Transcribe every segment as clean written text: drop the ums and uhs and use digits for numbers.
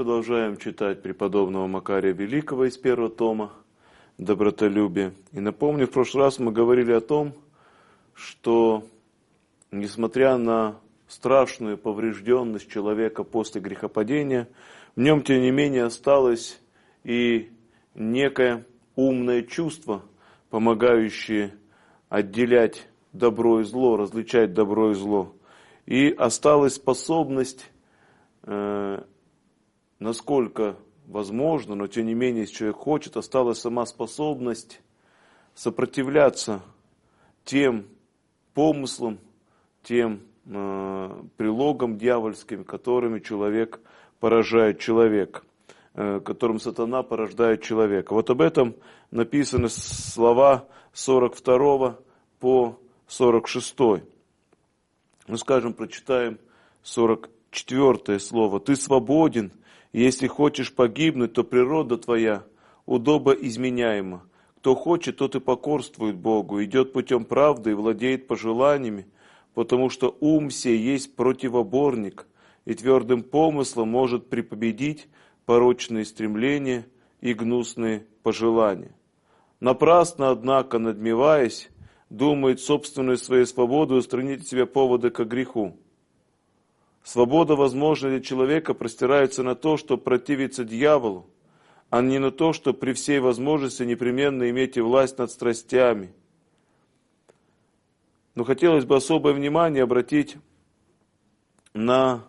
продолжаем читать преподобного Макария Великого из первого тома «Добротолюбие». И напомню, в прошлый раз мы говорили о том, что, несмотря на страшную поврежденность человека после грехопадения, в нем, тем не менее, осталось и некое умное чувство, помогающее отделять добро и зло, различать добро и зло. И осталась способность, насколько возможно, но тем не менее, если человек хочет, осталась сама способность сопротивляться тем помыслам, тем прилогам дьявольским, которыми человек поражает человека, которым сатана порождает человека. Вот об этом написаны слова 42 по 46. Ну, скажем, прочитаем 44 слово. «Ты свободен, и если хочешь погибнуть, то природа твоя удобоизменяема. Кто хочет, тот и покорствует Богу, идет путем правды и владеет пожеланиями, потому что ум сей есть противоборник, и твердым помыслом может препобедить порочные стремления и гнусные пожелания. Напрасно, однако, надмеваясь, думает собственную свою свободу устранить от себя поводы ко греху. Свобода, возможно, для человека простирается на то, что противиться дьяволу, а не на то, что при всей возможности непременно иметь и власть над страстями. Но хотелось бы особое внимание обратить на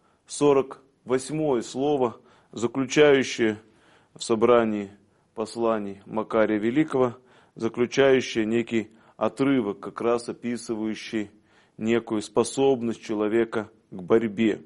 48 слово, заключающее в собрании посланий Макария Великого, заключающее некий отрывок, как раз описывающий некую способность человека к борьбе.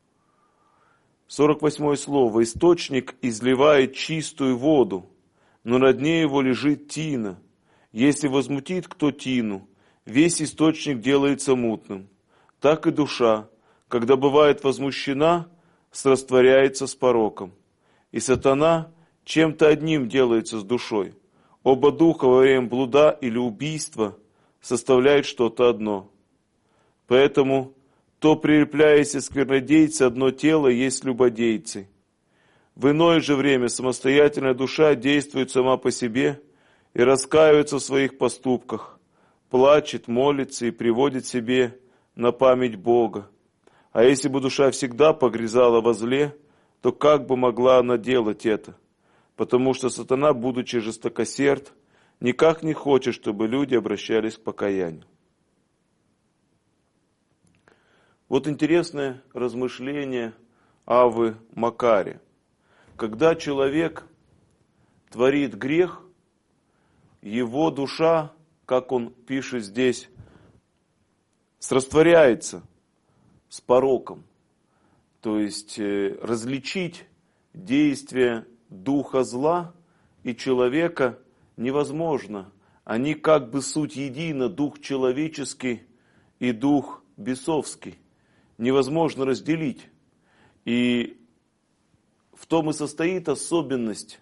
48 слово. «Источник изливает чистую воду, но на дне его лежит тина. Если возмутит кто тину, весь источник делается мутным. Так и душа, когда бывает возмущена, срастворяется с пороком. И сатана чем-то одним делается с душой. Оба духа во время блуда или убийства составляют что-то одно. Поэтому то прилепляясь сквернодейцы, одно тело есть любодейцы. В иное же время самостоятельная душа действует сама по себе и раскаивается в своих поступках, плачет, молится и приводит себе на память Бога. А если бы душа всегда погрязала во зле, то как бы могла она делать это? Потому что сатана, будучи жестокосерд, никак не хочет, чтобы люди обращались к покаянию». Вот интересное размышление Аввы Макария. Когда человек творит грех, его душа, как он пишет здесь, срастворяется с пороком. То есть различить действия духа зла и человека невозможно. Они как бы суть едина, дух человеческий и дух бесовский. Невозможно разделить. И в том и состоит особенность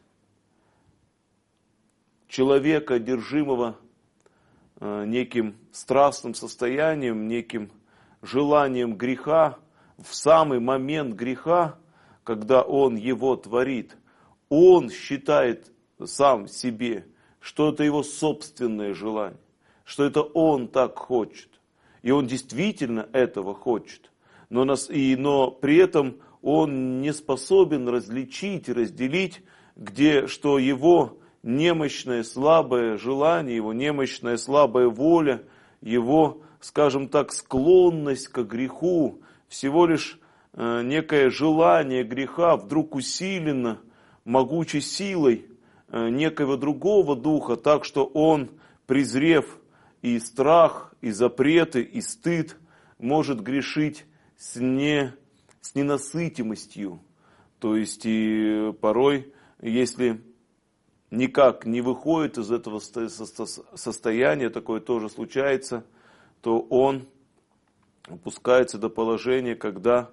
человека, одержимого неким страстным состоянием, неким желанием греха. В самый момент греха, когда он его творит, он считает сам себе, что это его собственное желание, что это он так хочет. И он действительно этого хочет. Но при этом он не способен различить, разделить, что его немощное, слабое желание, его немощная, слабая воля, его, скажем так, склонность к греху, всего лишь некое желание греха вдруг усилено могучей силой некоего другого духа, так что он, презрев и страх, и запреты, и стыд, может грешить с ненасытимостью. То есть и порой, если никак не выходит из этого состояния, такое тоже случается, то он опускается до положения, когда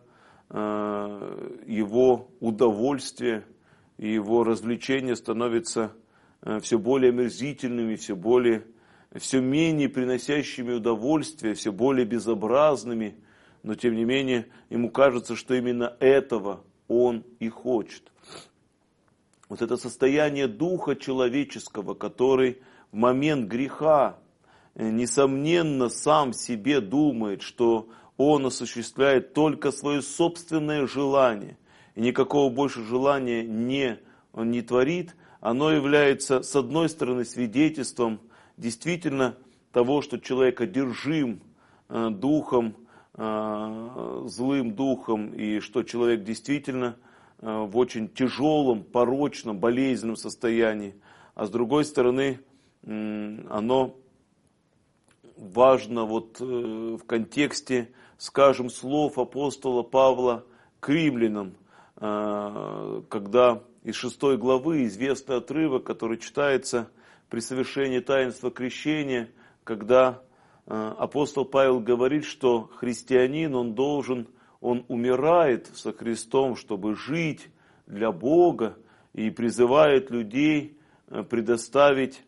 его удовольствие и его развлечения становятся все более омерзительными, все менее приносящими удовольствие, все более безобразными, но тем не менее ему кажется, что именно этого он и хочет. Вот это состояние духа человеческого, который в момент греха, несомненно, сам себе думает, что он осуществляет только свое собственное желание, и никакого больше желания он не творит, оно является, с одной стороны, свидетельством действительно того, что человек одержим духом, злым духом, и что человек действительно в очень тяжелом, порочном, болезненном состоянии. А с другой стороны, оно важно вот в контексте, скажем, слов апостола Павла к римлянам, когда из 6 главы известный отрывок, который читается при совершении таинства крещения, когда апостол Павел говорит, что христианин, он умирает со Христом, чтобы жить для Бога, и призывает людей предоставить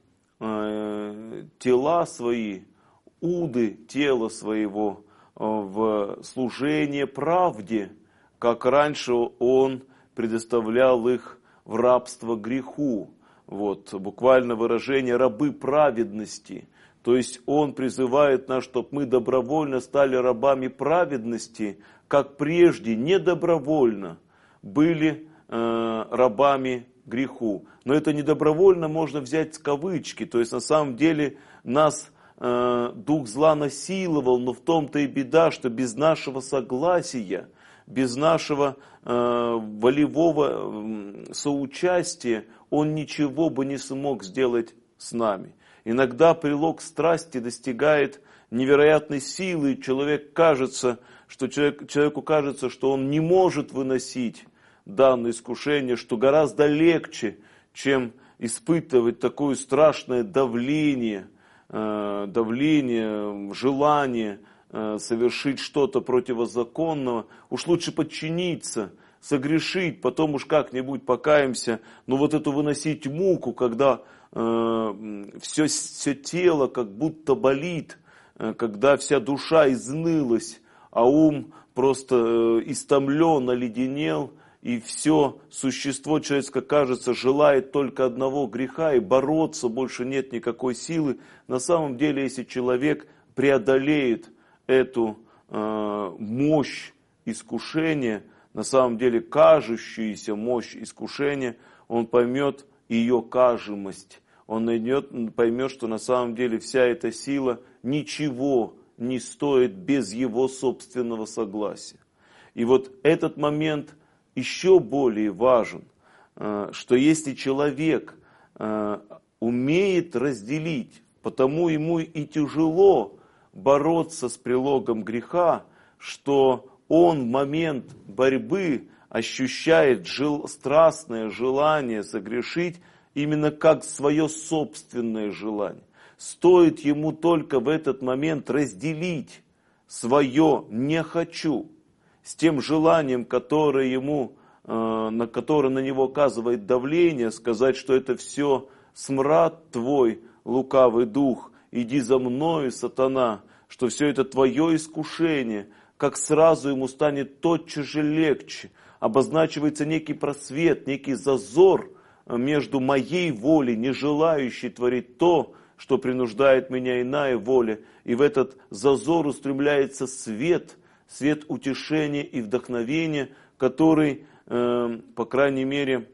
тела свои, уды тела своего в служение правде, как раньше он предоставлял их в рабство греху. Вот, буквально выражение рабы праведности. То есть он призывает нас, чтобы мы добровольно стали рабами праведности, как прежде недобровольно были рабами греху. Но это недобровольно можно взять в кавычки. То есть на самом деле нас дух зла насиловал, но в том-то и беда, что без нашего согласия, без нашего волевого соучастия он ничего бы не смог сделать с нами. Иногда прилог страсти достигает невероятной силы, и человеку кажется, что он не может выносить данное искушение, что гораздо легче, чем испытывать такое страшное давление, желание совершить что-то противозаконного. Уж лучше подчиниться, согрешить, потом уж как-нибудь покаемся. Но вот эту выносить муку, когда все тело как будто болит, когда вся душа изнылась, а ум просто истомлен, оледенел, и все существо человеческое, кажется, желает только одного греха, и бороться больше нет никакой силы. На самом деле, если человек преодолеет эту мощь искушения, на самом деле кажущуюся мощь искушения, он поймет ее кажемость. Он поймет, что на самом деле вся эта сила ничего не стоит без его собственного согласия. И вот этот момент еще более важен, что если человек умеет разделить, потому ему и тяжело бороться с прилогом греха, что он в момент борьбы ощущает страстное желание согрешить именно как свое собственное желание. Стоит ему только в этот момент разделить свое «не хочу» с тем желанием, которое на которое на него оказывает давление, сказать, что это все смрад твой, лукавый дух, иди за мною, сатана, что все это твое искушение, как сразу ему станет тотчас же легче. Обозначивается некий просвет, некий зазор между моей волей, не желающей творить то, что принуждает меня иная воля, и в этот зазор устремляется свет утешения и вдохновения, который, по крайней мере,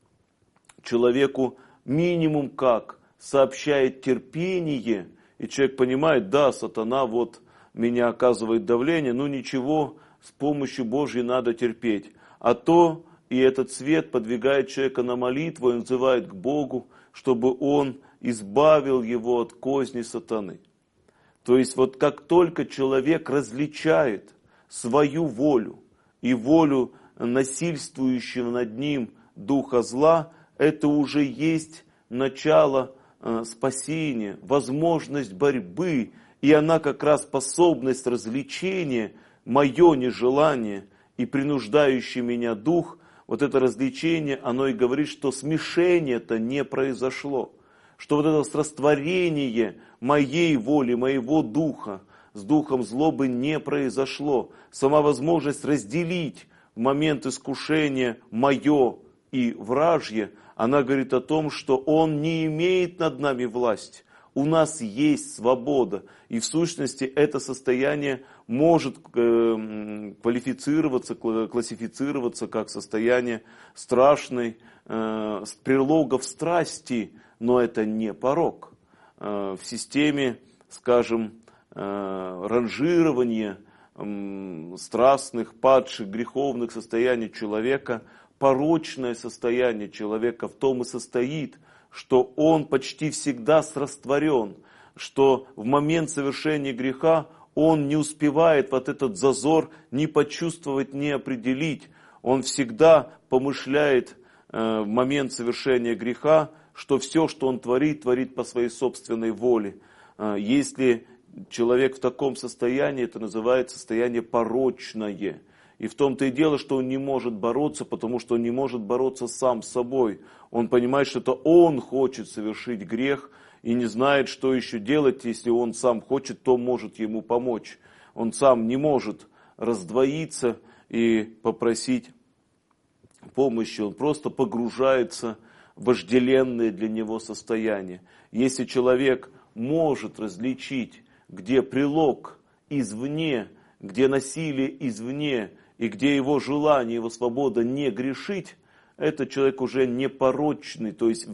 человеку минимум как сообщает терпение, и человек понимает, да, сатана вот меня оказывает давление, но ничего, с помощью Божьей надо терпеть. А то и этот свет подвигает человека на молитву, он взывает к Богу, чтобы он избавил его от козни сатаны. То есть вот как только человек различает свою волю и волю насильствующего над ним духа зла, это уже есть начало спасения, возможность борьбы, и она как раз способность развлечения, мое нежелание и принуждающий меня дух, вот это развлечение, оно и говорит, что смешение-то не произошло, что вот это растворение моей воли, моего духа с духом злобы не произошло. Сама возможность разделить в момент искушения мое и вражье, она говорит о том, что он не имеет над нами власти. У нас есть свобода. И в сущности это состояние может квалифицироваться, классифицироваться как состояние страшной, прилогов страсти, но это не порок. В системе, скажем, ранжирования страстных, падших, греховных состояний человека, порочное состояние человека в том и состоит, что он почти всегда срастворен, что в момент совершения греха он не успевает вот этот зазор ни почувствовать, ни определить. Он всегда помышляет в момент совершения греха, что все, что он творит, творит по своей собственной воле. Если человек в таком состоянии, это называется состояние порочное. И в том-то и дело, что он не может бороться, потому что он не может бороться сам с собой. Он понимает, что это он хочет совершить грех и не знает, что еще делать. Если он сам хочет, то может ему помочь. Он сам не может раздвоиться и попросить помощи. Он просто погружается в вожделенное для него состояние. Если человек может различить, где прилог извне, где насилие извне, и где его желание, его свобода не грешить, этот человек уже не порочный, то есть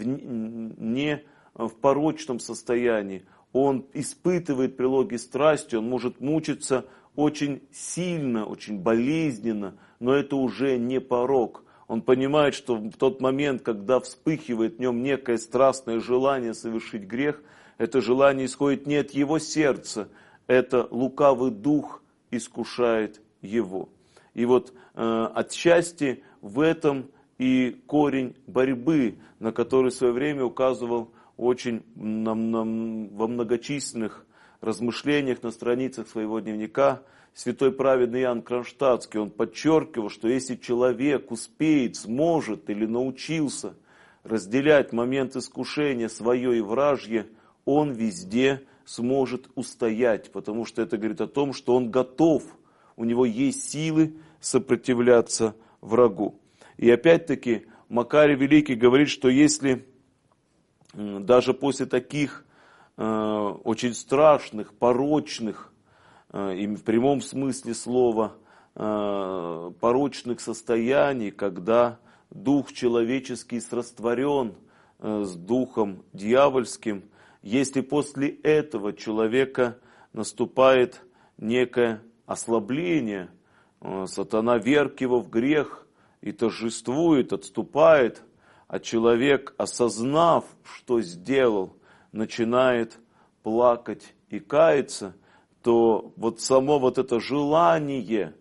не в порочном состоянии. Он испытывает прилоги страсти, он может мучиться очень сильно, очень болезненно, но это уже не порок. Он понимает, что в тот момент, когда вспыхивает в нем некое страстное желание совершить грех, это желание исходит не от его сердца, это лукавый дух искушает его. И вот отчасти в этом и корень борьбы, на который в свое время указывал очень во многочисленных размышлениях на страницах своего дневника святой праведный Иоанн Кронштадтский. Он подчеркивал, что если человек успеет, сможет или научился разделять момент искушения свое и вражье, он везде сможет устоять, потому что это говорит о том, что он готов, у него есть силы сопротивляться врагу. И опять-таки Макарий Великий говорит, что если даже после таких очень страшных, порочных, и в прямом смысле слова, порочных состояний, когда дух человеческий срастворен с духом дьявольским, если после этого человека наступает некое ослабление, сатана вверг его в грех и торжествует, отступает, а человек, осознав, что сделал, начинает плакать и каяться, то вот само вот это желание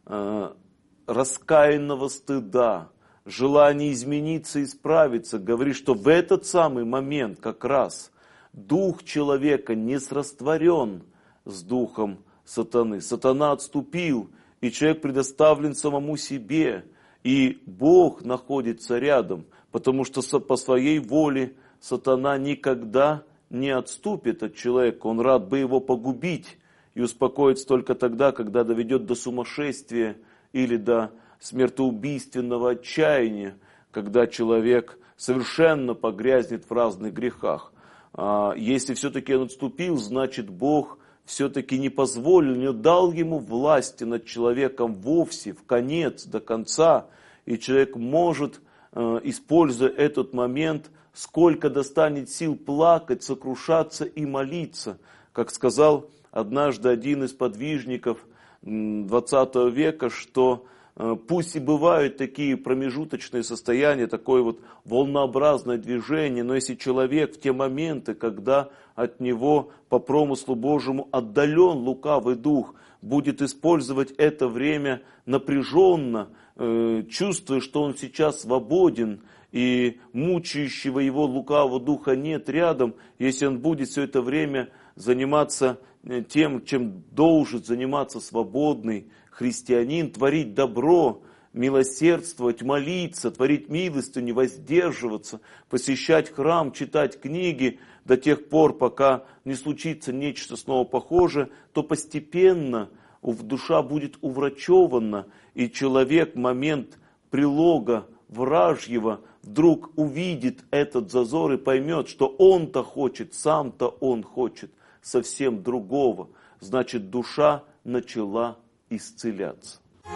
раскаянного стыда, желание измениться, исправиться, говорит, что в этот самый момент как раз дух человека не срастворен с духом сатаны. Сатана отступил, и человек предоставлен самому себе, и Бог находится рядом, потому что по своей воле сатана никогда не отступит от человека. Он рад бы его погубить и успокоится только тогда, когда доведет до сумасшествия или до смертоубийственного отчаяния, когда человек совершенно погрязнет в разных грехах. Если все-таки он отступил, значит Бог все-таки не позволил, не дал ему власти над человеком вовсе, в конец, до конца. И человек может, используя этот момент, сколько достанет сил плакать, сокрушаться и молиться. Как сказал однажды один из подвижников 20 века, что пусть и бывают такие промежуточные состояния, такое вот волнообразное движение, но если человек в те моменты, когда от него по промыслу Божьему отдален лукавый дух, будет использовать это время напряженно, чувствуя, что он сейчас свободен, и мучающего его лукавого духа нет рядом, если он будет все это время заниматься тем, чем должен заниматься свободный христианин, творить добро, милосердствовать, молиться, творить милостыню, воздерживаться, посещать храм, читать книги до тех пор, пока не случится нечто снова похожее, то постепенно душа будет уврачевана, и человек в момент прилога вражьего вдруг увидит этот зазор и поймет, что он-то хочет, сам-то он хочет совсем другого. Значит, душа начала исцеляться.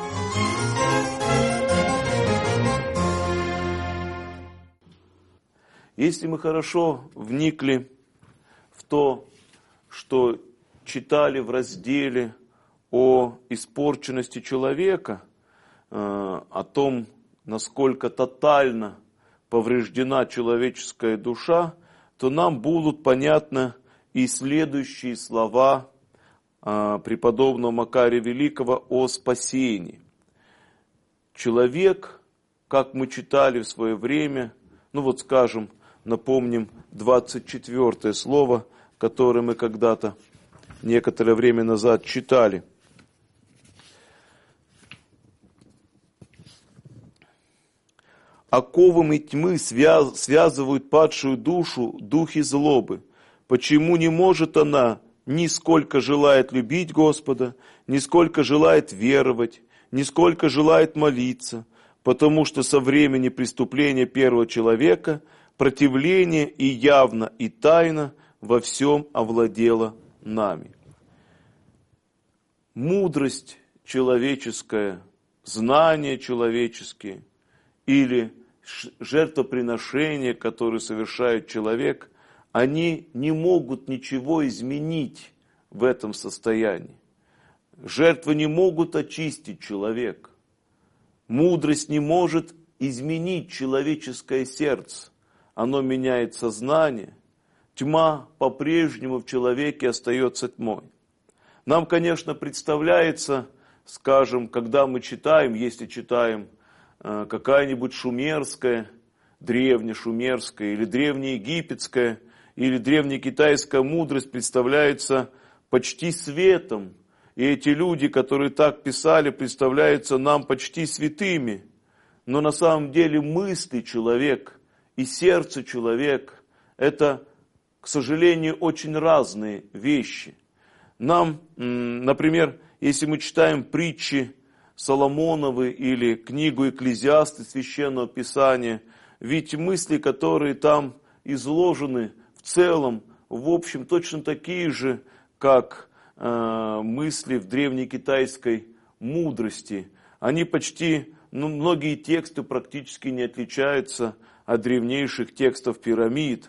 Если мы хорошо вникли в то, что читали в разделе о испорченности человека, о том, насколько тотально повреждена человеческая душа, то нам будут понятны и следующие слова преподобного Макария Великого о спасении. Человек, как мы читали в свое время, скажем, напомним 24 слово, которое мы когда-то некоторое время назад читали. Оковами тьмы связывают падшую душу духи злобы. Почему не может она, нисколько желает любить Господа, нисколько желает веровать, нисколько желает молиться, потому что со времени преступления первого человека противление и явно, и тайно во всем овладело нами. Мудрость человеческая, знания человеческие или жертвоприношения, которые совершает человек, они не могут ничего изменить в этом состоянии. Жертвы не могут очистить человека. Мудрость не может изменить человеческое сердце. Оно меняет сознание. Тьма по-прежнему в человеке остается тьмой. Нам, конечно, представляется, скажем, когда мы читаем, если читаем какая-нибудь шумерская, древнешумерская или древнеегипетская, или древнекитайская мудрость представляется почти светом. И эти люди, которые так писали, представляются нам почти святыми. Но на самом деле мысли человека и сердце человека – это, к сожалению, очень разные вещи. Нам, например, если мы читаем притчи Соломоновы или книгу Экклезиасты Священного Писания, ведь мысли, которые там изложены, в целом, в общем, точно такие же, как мысли в древнекитайской мудрости. Они почти, многие тексты практически не отличаются от древнейших текстов пирамид.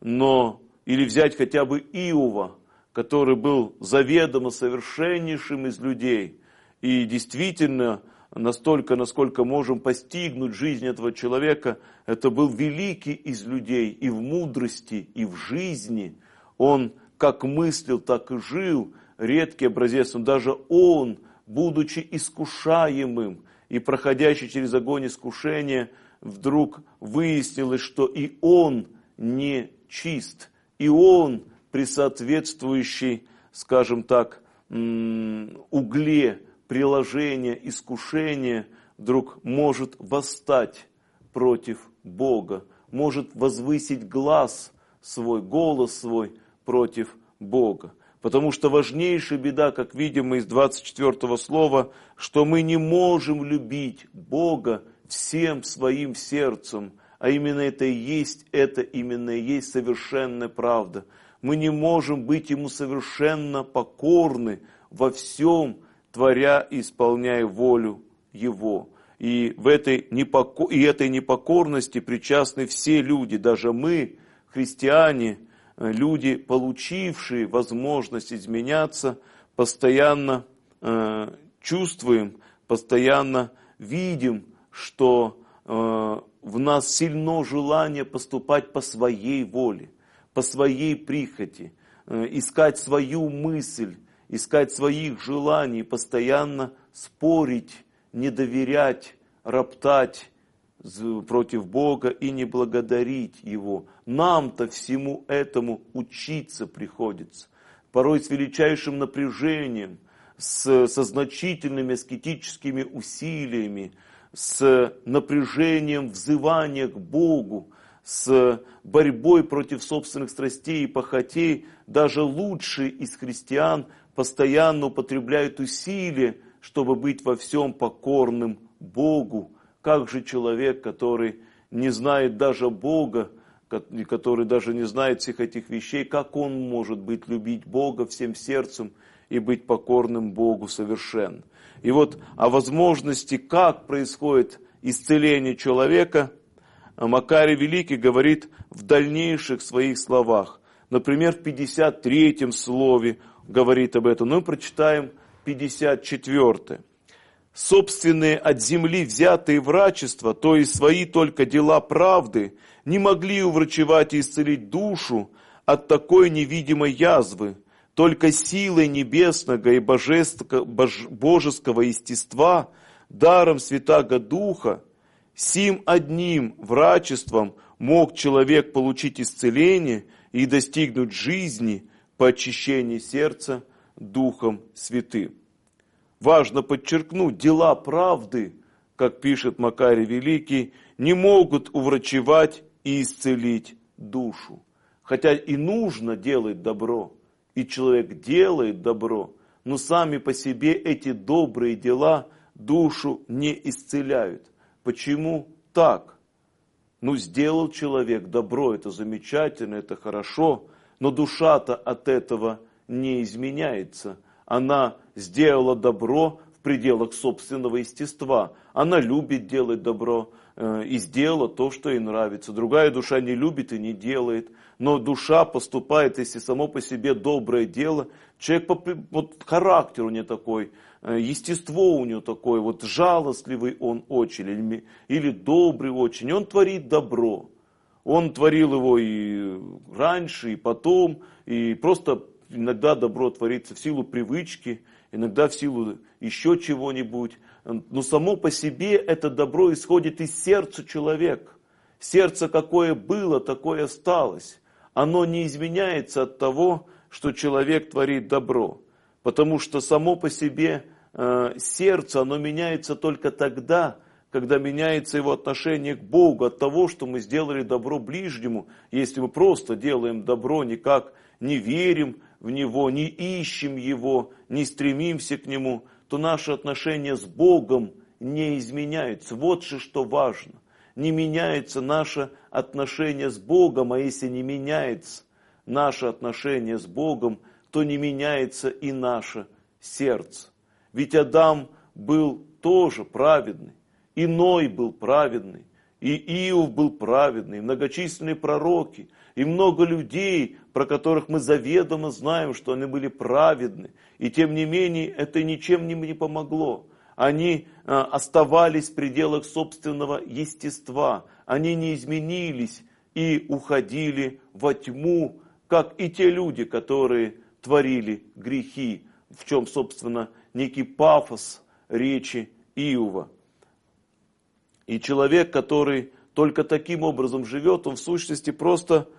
Или взять хотя бы Иова, который был заведомо совершеннейшим из людей. И действительно, настолько, насколько можем постигнуть жизнь этого человека, это был великий из людей и в мудрости, и в жизни. Он как мыслил, так и жил, редкий образец. Но даже он, будучи искушаемым и проходящий через огонь искушения, вдруг выяснилось, что и он не чист, и он при соответствующей, скажем так, угле приложения, искушения, вдруг может восстать против Бога, может возвысить голос свой против Бога. Потому что важнейшая беда, как видим из 24 слова, что мы не можем любить Бога всем своим сердцем, а именно это именно и есть совершенная правда. Мы не можем быть Ему совершенно покорны во всем, творя и исполняя волю Его. И этой непокорности причастны все люди, даже мы, христиане, люди, получившие возможность изменяться, постоянно чувствуем, постоянно видим, что в нас сильно желание поступать по своей воле, по своей прихоти, искать свою мысль, искать своих желаний, постоянно спорить, не доверять, роптать против Бога и не благодарить Его. Нам-то всему этому учиться приходится. Порой с величайшим напряжением, со значительными аскетическими усилиями, с напряжением взывания к Богу, с борьбой против собственных страстей и похотей, даже лучшие из христиан постоянно употребляют усилия, чтобы быть во всем покорным Богу. Как же человек, который не знает даже Бога, который даже не знает всех этих вещей, как он может любить Бога всем сердцем и быть покорным Богу совершенно? И вот о возможности, как происходит исцеление человека, Макарий Великий говорит в дальнейших своих словах. Например, в 53-м слове говорит об этом. Но мы прочитаем 54-е. «Собственные от земли взятые врачества, то есть свои только дела правды, не могли уврачевать и исцелить душу от такой невидимой язвы. Только силой небесного и божеского естества, даром Святаго Духа, сим одним врачеством мог человек получить исцеление и достигнуть жизни по очищению сердца Духом Святым». Важно подчеркнуть, дела правды, как пишет Макарий Великий, не могут уврачевать и исцелить душу. Хотя и нужно делать добро, и человек делает добро, но сами по себе эти добрые дела душу не исцеляют. Почему так? Сделал человек добро, это замечательно, это хорошо, но душа-то от этого не изменяется. Она сделала добро в пределах собственного естества. Она любит делать добро и сделала то, что ей нравится. Другая душа не любит и не делает. Но душа поступает, если само по себе доброе дело. Человек, характер у него такой, естество у него такое, жалостливый он очень, или добрый очень. И он творит добро. Он творил его и раньше, и потом, и просто иногда добро творится в силу привычки, иногда в силу еще чего-нибудь. Но само по себе это добро исходит из сердца человека. Сердце какое было, такое осталось. Оно не изменяется от того, что человек творит добро. Потому что само по себе сердце, оно меняется только тогда, когда меняется его отношение к Богу, от того, что мы сделали добро ближнему. Если мы просто делаем добро, никак не верим в него, не ищем его, не стремимся к нему, то наше отношение с Богом не изменяется. Вот же что важно. Не меняется наше отношение с Богом, а если не меняется наше отношение с Богом, то не меняется и наше сердце. Ведь Адам был тоже праведный, и Ной был праведный, и Иов был праведный, и многочисленные пророки, и много людей, про которых мы заведомо знаем, что они были праведны. И тем не менее, это ничем им не помогло. Они оставались в пределах собственного естества. Они не изменились и уходили во тьму, как и те люди, которые творили грехи, в чем, собственно, некий пафос речи Иова. И человек, который только таким образом живет, он в сущности просто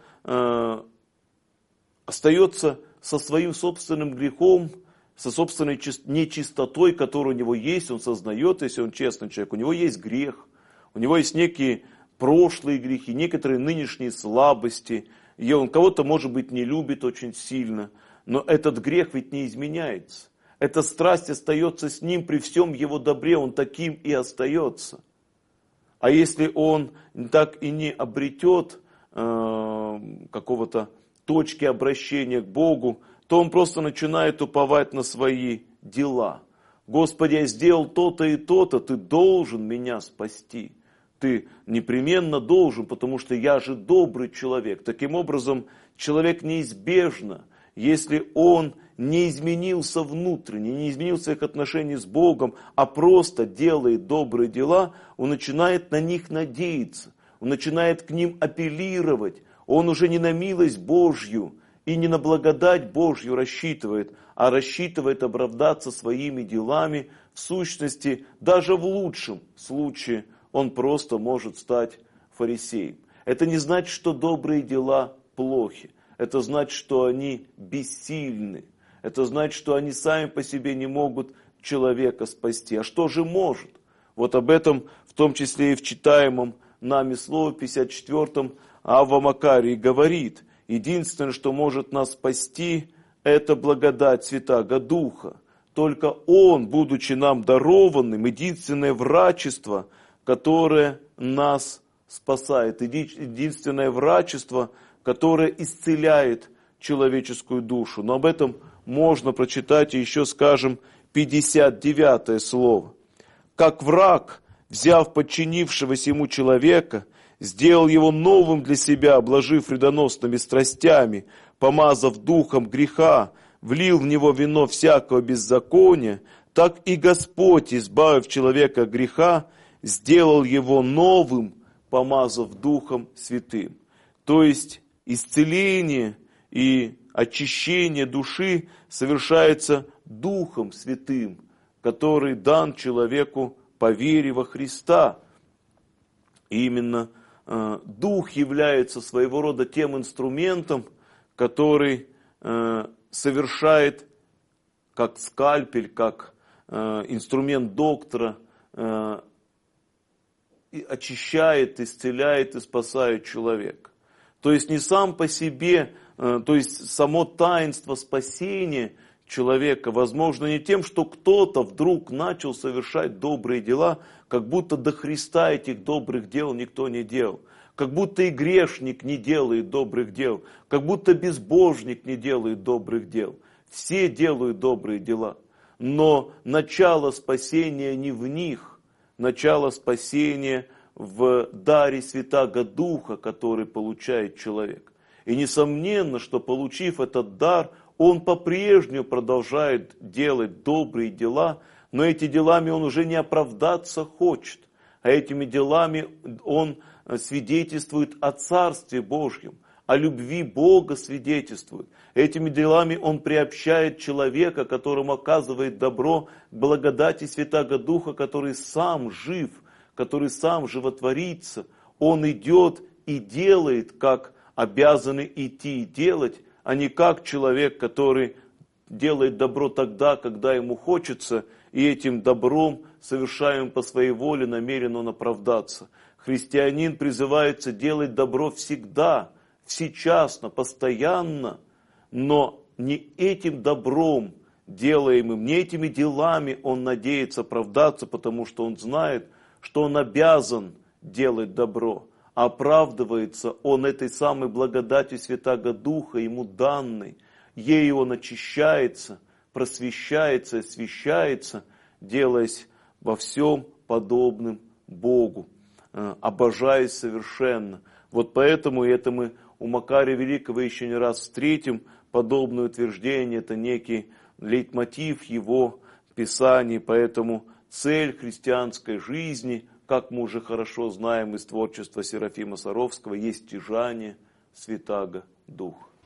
остается со своим собственным грехом, со собственной нечистотой, которая у него есть, он сознает, если он честный человек, у него есть грех, у него есть некие прошлые грехи, некоторые нынешние слабости, и он кого-то, может быть, не любит очень сильно, но этот грех ведь не изменяется. Эта страсть остается с ним при всем его добре, он таким и остается. А если он так и не обретет какого-то точки обращения к Богу, то он просто начинает уповать на свои дела. Господи, я сделал то-то и то-то, ты должен меня спасти. Ты непременно должен, потому что я же добрый человек. Таким образом, человек неизбежно, если он не изменился внутренне, не изменил своих отношений с Богом, а просто делает добрые дела, он начинает на них надеяться, он начинает к ним апеллировать. Он уже не на милость Божью и не на благодать Божью рассчитывает, а рассчитывает оправдаться своими делами. В сущности, даже в лучшем случае он просто может стать фарисеем. Это не значит, что добрые дела плохи. Это значит, что они бессильны. Это значит, что они сами по себе не могут человека спасти. А что же может? Вот об этом, в том числе и в читаемом нами слове 54-м, Авва Макарий говорит: единственное, что может нас спасти, это благодать Святаго Духа. Только Он, будучи нам дарованным, единственное врачество, которое нас спасает, единственное врачество, которое исцеляет человеческую душу. Но об этом можно прочитать и еще, скажем, 59 слово. «Как враг, взяв подчинившегося ему человека, сделал его новым для себя, обложив вредоносными страстями, помазав духом греха, влил в него вино всякого беззакония, так и Господь, избавив человека от греха, сделал его новым, помазав Духом Святым». То есть исцеление и очищение души совершается Духом Святым, который дан человеку по вере во Христа. И именно Дух является своего рода тем инструментом, который совершает, как скальпель, как инструмент доктора, очищает, исцеляет и спасает человека. То есть не сам по себе, то есть само таинство спасения человека возможно не тем, что кто-то вдруг начал совершать добрые дела, как будто до Христа этих добрых дел никто не делал. Как будто и грешник не делает добрых дел, как будто безбожник не делает добрых дел. Все делают добрые дела, но начало спасения не в них, начало спасения в даре Святаго Духа, который получает человек. И несомненно, что получив этот дар, он по-прежнему продолжает делать добрые дела, но этими делами он уже не оправдаться хочет, а этими делами он свидетельствует о Царстве Божьем, о любви Бога свидетельствует. Этими делами он приобщает человека, которому оказывает добро, к благодати Святаго Духа, который сам жив, который сам животворится. Он идет и делает, как обязаны идти и делать, а не как человек, который делает добро тогда, когда ему хочется, и этим добром, совершаем по своей воле, намерен он оправдаться. Христианин призывается делать добро всегда, всечасно, постоянно, но не этим добром делаемым, не этими делами он надеется оправдаться, потому что он знает, что он обязан делать добро. Оправдывается он этой самой благодатью Святаго Духа, ему данной. Ею он очищается, просвещается, освящается, делаясь во всем подобным Богу, обожаясь совершенно. Вот поэтому, и это мы у Макария Великого еще не раз встретим, подобное утверждение, это некий лейтмотив его писаний, поэтому цель христианской жизни, как мы уже хорошо знаем из творчества Серафима Саровского, есть стяжание Святаго Духа.